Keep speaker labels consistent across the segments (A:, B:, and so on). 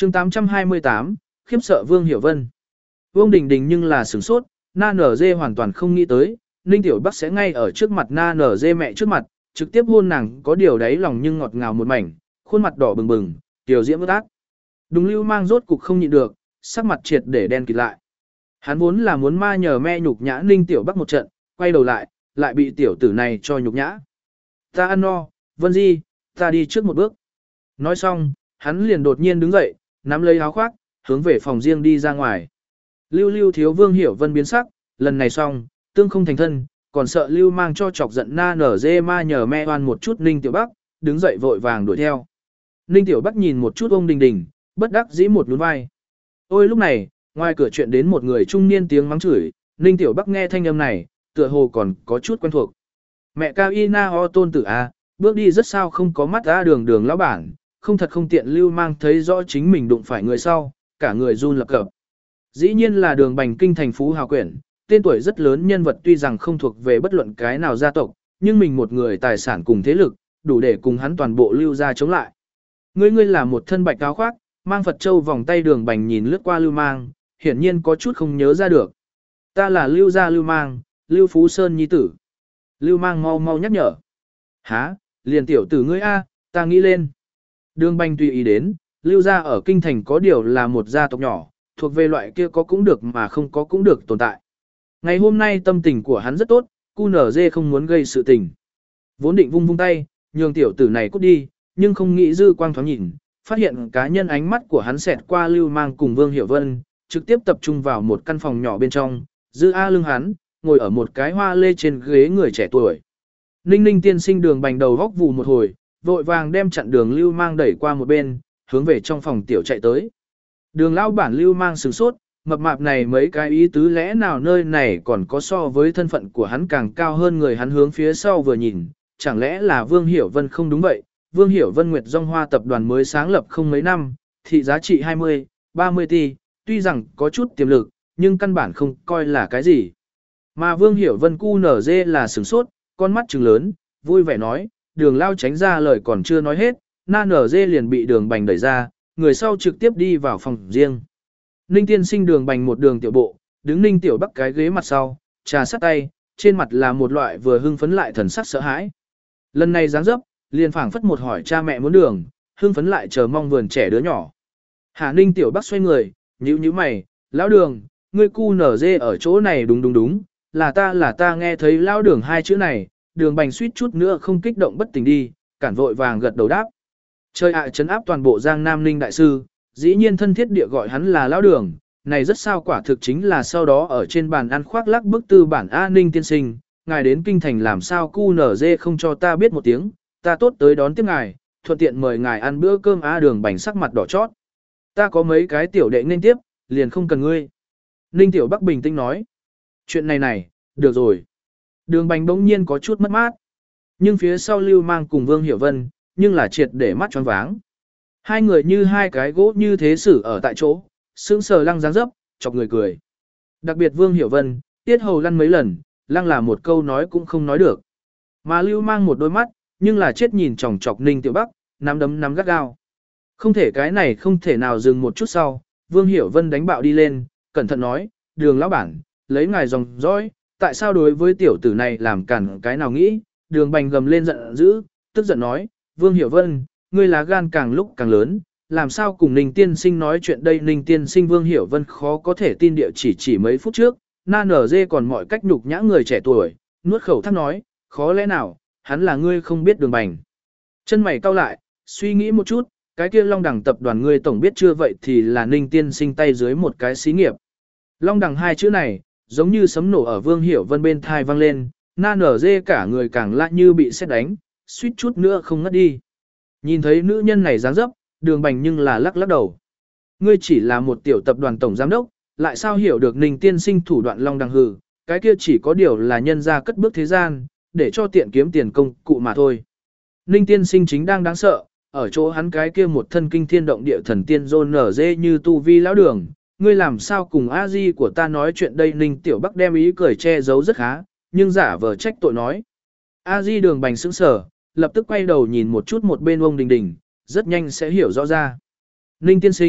A: chương 828, khiếp sợ Vương Hiểu Vân. Vương Đình Đình nhưng là sửng sốt, Na Nở Dê hoàn toàn không nghĩ tới, Ninh Tiểu Bắc sẽ ngay ở trước mặt Na Nở Dê mẹ trước mặt, trực tiếp hôn nàng có điều đáy lòng nhưng ngọt ngào một mảnh, khuôn mặt đỏ bừng bừng, tiểu diễm ướt át. Đùng Lưu Mang rốt cục không nhịn được, sắc mặt triệt để đen kịt lại. Hắn vốn là muốn ma nhờ me nhục nhã Ninh Tiểu Bắc một trận, quay đầu lại bị tiểu tử này cho nhục nhã. Ta ăn no, Vân Di, ta đi trước một bước. Nói xong, hắn liền đột nhiên đứng dậy, nắm lấy áo khoác, hướng về phòng riêng đi ra ngoài. Lưu Lưu thiếu Vương Hiểu Vân biến sắc, lần này xong, tương không thành thân, còn sợ Lưu Mang cho chọc giận Na Nở Dê ma nhờ me oan một chút Ninh Tiểu Bắc, đứng dậy vội vàng đuổi theo. Ninh Tiểu Bắc nhìn một chút ông Đình Đình, bất đắc dĩ một nhún vai. Ôi lúc này, ngoài cửa chuyện đến một người trung niên tiếng mắng chửi, Ninh Tiểu Bắc nghe thanh âm này, tựa hồ còn có chút quen thuộc. Mẹ Cao Y Na Ho tôn tử A, bước đi rất sao không có mắt A đường đường lão bản, không thật không tiện Lưu Mang thấy rõ chính mình đụng phải người sau, cả người run lập cập. Dĩ nhiên là đường Bành Kinh thành phú hào quyển, tên tuổi rất lớn nhân vật tuy rằng không thuộc về bất luận cái nào gia tộc, nhưng mình một người tài sản cùng thế lực, đủ để cùng hắn toàn bộ Lưu gia chống lại. Ngươi là một thân bạch áo khoác, mang Phật châu vòng tay đường Bành nhìn lướt qua Lưu Mang, hiển nhiên có chút không nhớ ra được. Ta là Lưu gia Lưu Mang, Lưu Phú Sơn nhi tử. Lưu Mang mau mau nhắc nhở. Hả, liền tiểu tử ngươi A, ta nghĩ lên. Đường Bành tùy ý đến, Lưu gia ở kinh thành có điều là một gia tộc nhỏ, thuộc về loại kia có cũng được mà không có cũng được tồn tại. Ngày hôm nay tâm tình của hắn rất tốt, QNZ không muốn gây sự tình. Vốn định vung tay, nhường tiểu tử này cút đi, nhưng không nghĩ dư quang thoáng nhìn, phát hiện cá nhân ánh mắt của hắn xẹt qua Lưu Mang cùng Vương Hiểu Vân, trực tiếp tập trung vào một căn phòng nhỏ bên trong, dư A lưng hắn, ngồi ở một cái hoa lê trên ghế người trẻ tuổi. Ninh Ninh tiên sinh đường Bành đầu góc vù một hồi, vội vàng đem chặn đường Lưu Mang đẩy qua một bên, hướng về trong phòng tiểu chạy tới. Đường lão bản Lưu Mang sửng sốt, mập mạp này mấy cái ý tứ lẽ nào nơi này còn có so với thân phận của hắn càng cao hơn người, hắn hướng phía sau vừa nhìn, chẳng lẽ là Vương Hiểu Vân không đúng vậy? Vương Hiểu Vân Nguyệt Dung Hoa tập đoàn mới sáng lập không mấy năm, thị giá trị 20, 30 tỷ, tuy rằng có chút tiềm lực, nhưng căn bản không coi là cái gì. Mà Vương Hiểu Vân QNZ là sửng sốt, con mắt trừng lớn, vui vẻ nói, đường lao tránh ra lời còn chưa nói hết, Na NG liền bị đường Bành đẩy ra, người sau trực tiếp đi vào phòng riêng. Ninh tiên sinh đường Bành một đường tiểu bộ, đứng Ninh Tiểu Bắc cái ghế mặt sau, trà sát tay, trên mặt là một loại vừa hưng phấn lại thần sắc sợ hãi. Lần này dáng dấp, liền phảng phất một hỏi cha mẹ muốn đường, hưng phấn lại chờ mong vườn trẻ đứa nhỏ. Hà Ninh Tiểu Bắc xoay người, nhíu mày, lão đường, ngươi QNZ ở chỗ này đúng, là ta nghe thấy lão đường hai chữ này, đường Bành suýt chút nữa không kích động bất tỉnh đi, cản vội vàng gật đầu đáp. Trời ạ trấn áp toàn bộ Giang Nam Ninh đại sư, dĩ nhiên thân thiết địa gọi hắn là lão đường, này rất sao quả thực chính là sau đó ở trên bàn ăn khoác lác bức tư bản A Ninh tiên sinh, ngài đến kinh thành làm sao QNZ không cho ta biết một tiếng, ta tốt tới đón tiếp ngài, thuận tiện mời ngài ăn bữa cơm A đường Bành sắc mặt đỏ chót. Ta có mấy cái tiểu đệ nên tiếp, liền không cần ngươi. Ninh Tiểu Bắc bình tĩnh nói. Chuyện này, được rồi. Đường Bành bỗng nhiên có chút mất mát. Nhưng phía sau Lưu Mang cùng Vương Hiểu Vân, nhưng là triệt để mắt choáng váng. Hai người như hai cái gỗ như thế xử ở tại chỗ, sững sờ lăng dáng dấp, chọc người cười. Đặc biệt Vương Hiểu Vân, tiết hầu lăn mấy lần, lăng là một câu nói cũng không nói được. Mà Lưu Mang một đôi mắt, nhưng là chết nhìn chòng chọc Ninh Tiểu Bắc, nắm đấm nắm gắt gao. Không thể cái này không thể nào dừng một chút sau, Vương Hiểu Vân đánh bạo đi lên, cẩn thận nói, đường lão bản, lấy ngài dòng dõi, tại sao đối với tiểu tử này làm cản cái nào nghĩ, đường Bành gầm lên giận dữ, tức giận nói, Vương Hiểu Vân, ngươi lá gan càng lúc càng lớn, làm sao cùng Ninh tiên sinh nói chuyện đây. Ninh tiên sinh Vương Hiểu Vân khó có thể tin địa chỉ mấy phút trước, Na nở dê còn mọi cách nhục nhã người trẻ tuổi, nuốt khẩu thắc nói, khó lẽ nào, hắn là ngươi không biết đường Bành. Chân mày cau lại, suy nghĩ một chút, cái kia Long Đằng tập đoàn ngươi tổng biết chưa, vậy thì là Ninh tiên sinh tay dưới một cái xí nghiệp. Long Đằng hai chữ này, giống như sấm nổ ở Vương Hiểu Vân bên thai vang lên, Na nở dê cả người càng lạ như bị sét đánh, suýt chút nữa không ngất đi. Nhìn thấy nữ nhân này dáng dấp, đường Bành nhưng là lắc đầu. Ngươi chỉ là một tiểu tập đoàn tổng giám đốc, lại sao hiểu được Ninh tiên sinh thủ đoạn Long Đằng hừ, cái kia chỉ có điều là nhân ra cất bước thế gian, để cho tiện kiếm tiền công cụ mà thôi. Ninh tiên sinh chính đang đáng sợ, ở chỗ hắn cái kia một thân kinh thiên động địa thần tiên John nở dê như tu vi lão đường, ngươi làm sao cùng a di của ta nói chuyện đây. Ninh Tiểu Bắc đem ý cười che giấu rất khá, nhưng giả vờ trách tội nói. A di đường Bành sững sờ, lập tức quay đầu nhìn một chút một bên ông Đình Đình, rất nhanh sẽ hiểu rõ ra. Ninh tiên sinh,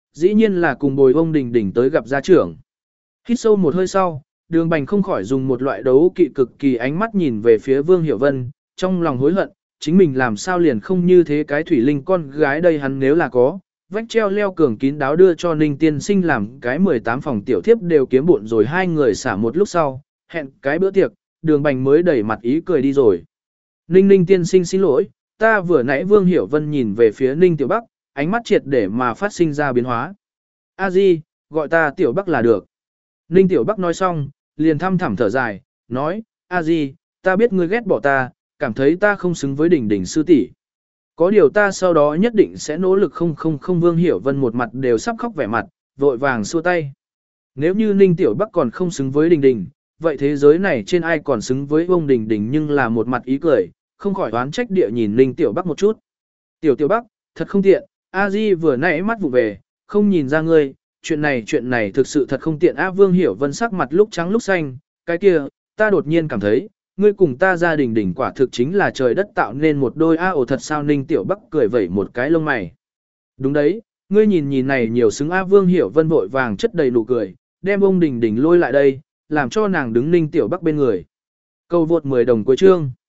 A: dĩ nhiên là cùng bồi ông Đình Đình tới gặp gia trưởng. Hít sâu một hơi sau, Đường Bành không khỏi dùng một loại đấu kỵ cực kỳ ánh mắt nhìn về phía Vương Hiểu Vân, trong lòng hối hận, chính mình làm sao liền không như thế cái thủy linh con gái đây hắn nếu là có, vách treo leo cường kín đáo đưa cho Ninh tiên sinh làm cái 18 phòng tiểu thiếp đều kiếm bộn rồi hai người xả một lúc sau, hẹn cái bữa tiệc, Đường Bành mới đẩy mặt ý cười đi rồi. Ninh tiên sinh xin lỗi, ta vừa nãy Vương Hiểu Vân nhìn về phía Ninh Tiểu Bắc, ánh mắt triệt để mà phát sinh ra biến hóa. A Di, gọi ta Tiểu Bắc là được. Ninh Tiểu Bắc nói xong, liền thăm thẳm thở dài, nói, A Di, ta biết ngươi ghét bỏ ta, cảm thấy ta không xứng với Đình Đình sư tỷ. Có điều ta sau đó nhất định sẽ nỗ lực không. Vương Hiểu Vân một mặt đều sắp khóc vẻ mặt, vội vàng xua tay. Nếu như Ninh Tiểu Bắc còn không xứng với Đình Đình, vậy thế giới này trên ai còn xứng với ông Đình Đình nhưng là một mặt ý cười, không khỏi oán trách địa nhìn Ninh Tiểu Bắc một chút. Tiểu Bắc, thật không tiện, A Di vừa nãy mắt vụ về, không nhìn ra ngươi, chuyện này thực sự thật không tiện. Vương Hiểu Vân sắc mặt lúc trắng lúc xanh, cái kia, ta đột nhiên cảm thấy, ngươi cùng ta gia đình đỉnh quả thực chính là trời đất tạo nên một đôi ồ thật sao. Ninh Tiểu Bắc cười vẩy một cái lông mày. Đúng đấy, ngươi nhìn này nhiều xứng. Vương Hiểu Vân vội vàng chất đầy nụ cười, đem ông Đình Đình lôi lại đây, làm cho nàng đứng Ninh Tiểu Bắc bên người. Câu vượt 10 đồng cuối chương.